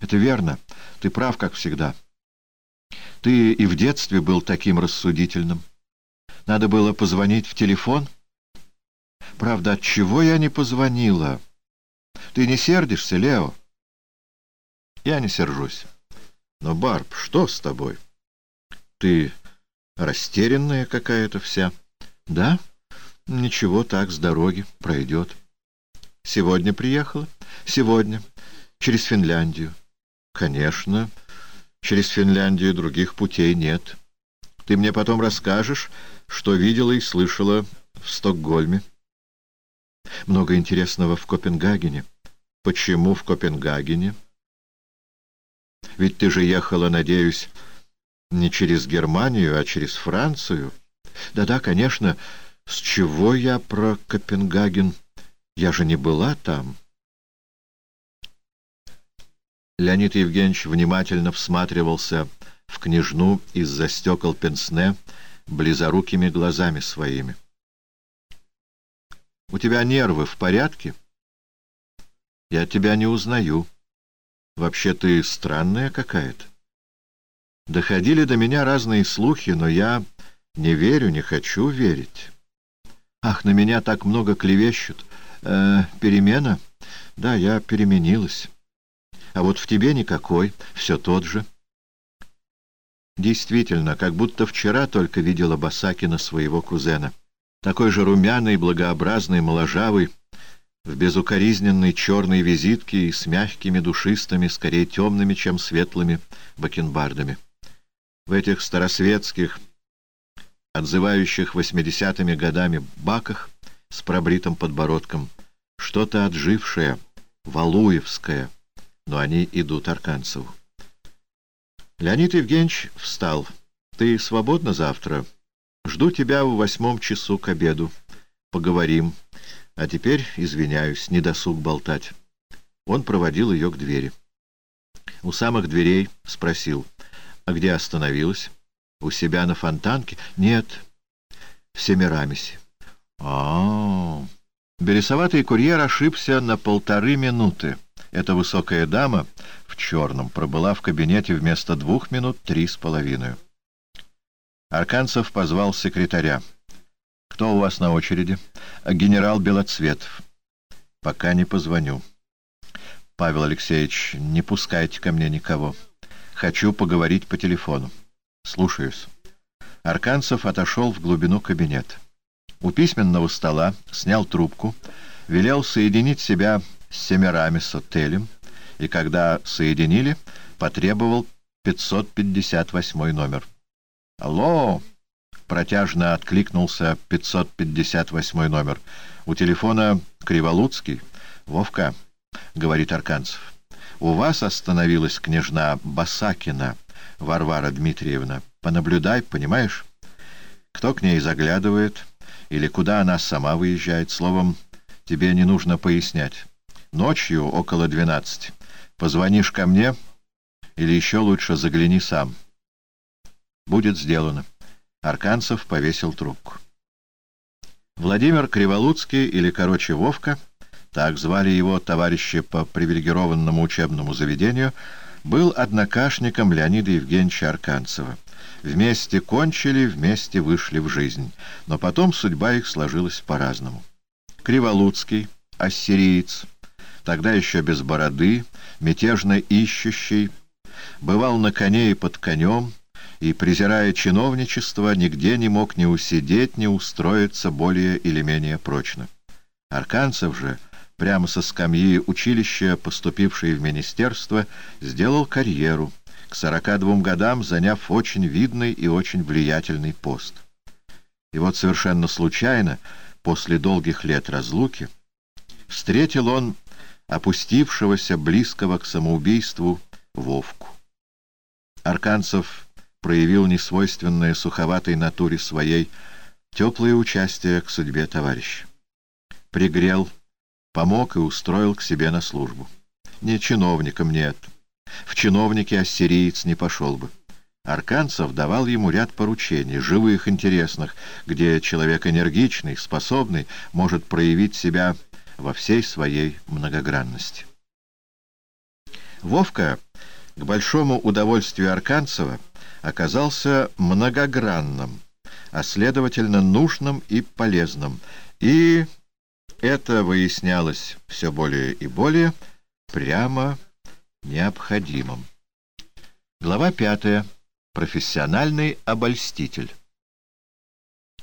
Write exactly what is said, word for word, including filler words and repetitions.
Это верно. Ты прав, как всегда. Ты и в детстве был таким рассудительным. Надо было позвонить в телефон. Правда, отчего я не позвонила? Ты не сердишься, Лео? Я не сержусь. Но, Барб, что с тобой? Ты растерянная какая-то вся. Да? Ничего, так, с дороги, пройдет. Сегодня приехала? Сегодня. Через Финляндию. Конечно, через Финляндию других путей нет. Ты мне потом расскажешь, что видела и слышала в Стокгольме. Много интересного в Копенгагене. Почему в Копенгагене? Ведь ты же ехала, надеюсь, не через Германию, а через Францию. Да-да, конечно. С чего я про Копенгаген? Я же не была там. Леонид Евгеньевич внимательно всматривался в княжну из-за стекол пенсне близорукими глазами своими. — У тебя нервы в порядке? — Я тебя не узнаю. Вообще ты странная какая-то. Доходили до меня разные слухи, но я не верю, не хочу верить. Ах, на меня так много клевещут. Э, перемена? Да, я переменилась. А вот в тебе никакой, все тот же. Действительно, как будто вчера только видела Басакина, своего кузена. Такой же румяный, благообразный, моложавый, в безукоризненной черной визитке и с мягкими, душистыми, скорее темными, чем светлыми, бакенбардами. В этих старосветских, отзывающих восьмидесятыми годами баках с пробритым подбородком, что-то отжившее, валуевское, но они идут Арканцеву. Леонид Евгеньевич встал. «Ты свободна завтра? Жду тебя в восьмом часу к обеду. Поговорим. А теперь, извиняюсь, не досуг болтать». Он проводил ее к двери. У самых дверей спросил: «А где остановилась? У себя на Фонтанке?» «Нет, в Семирамисе». А-а-а. Белесоватый курьер ошибся на полторы минуты. Эта высокая дама в черном пробыла в кабинете вместо двух минут три с половиной. Арканцев позвал секретаря. «Кто у вас на очереди?» «Генерал Белоцветов». «Пока не позвоню». «Павел Алексеевич, не пускайте ко мне никого. Хочу поговорить по телефону». «Слушаюсь». Арканцев отошел в глубину кабинета. У письменного стола снял трубку, велел соединить себя с Семирамис отелем, и когда соединили, потребовал пятьсот пятьдесят восьмой номер. «Алло!» — протяжно откликнулся пятьсот пятьдесят восьмой номер. «У телефона Криволуцкий». «Вовка», — говорит Арканцев, — «у вас остановилась княжна Басакина, Варвара Дмитриевна. Понаблюдай, понимаешь? Кто к ней заглядывает, или куда она сама выезжает? Словом, тебе не нужно пояснять. Ночью около двенадцати позвонишь ко мне, или еще лучше загляни сам». «Будет сделано». Арканцев повесил трубку. Владимир Криволуцкий, или, короче, Вовка, так звали его товарищи по привилегированному учебному заведению, был однокашником Леонида Евгеньевича Арканцева. Вместе кончили, вместе вышли в жизнь, но потом судьба их сложилась по-разному. Криволуцкий, ассириец, тогда еще без бороды, мятежно ищущий, бывал на коне и под конем, и, презирая чиновничество, нигде не мог ни усидеть, ни устроиться более или менее прочно. Арканцев же, прямо со скамьи училища, поступивший в министерство, сделал карьеру, к сорока двум годам заняв очень видный и очень влиятельный пост. И вот совершенно случайно, после долгих лет разлуки, встретил он опустившегося, близкого к самоубийству, Вовку. Арканцев проявил несвойственное суховатой натуре своей теплое участие к судьбе товарища. Пригрел, помог и устроил к себе на службу. Не чиновником, нет. В чиновнике ассириец не пошел бы. Арканцев давал ему ряд поручений, живых, интересных, где человек энергичный, способный, может проявить себя во всей своей многогранности. Вовка к большому удовольствию Арканцева, оказался многогранным, а следовательно нужным и полезным, и это выяснялось все более и более прямо необходимым. Глава пятая. Профессиональный обольститель.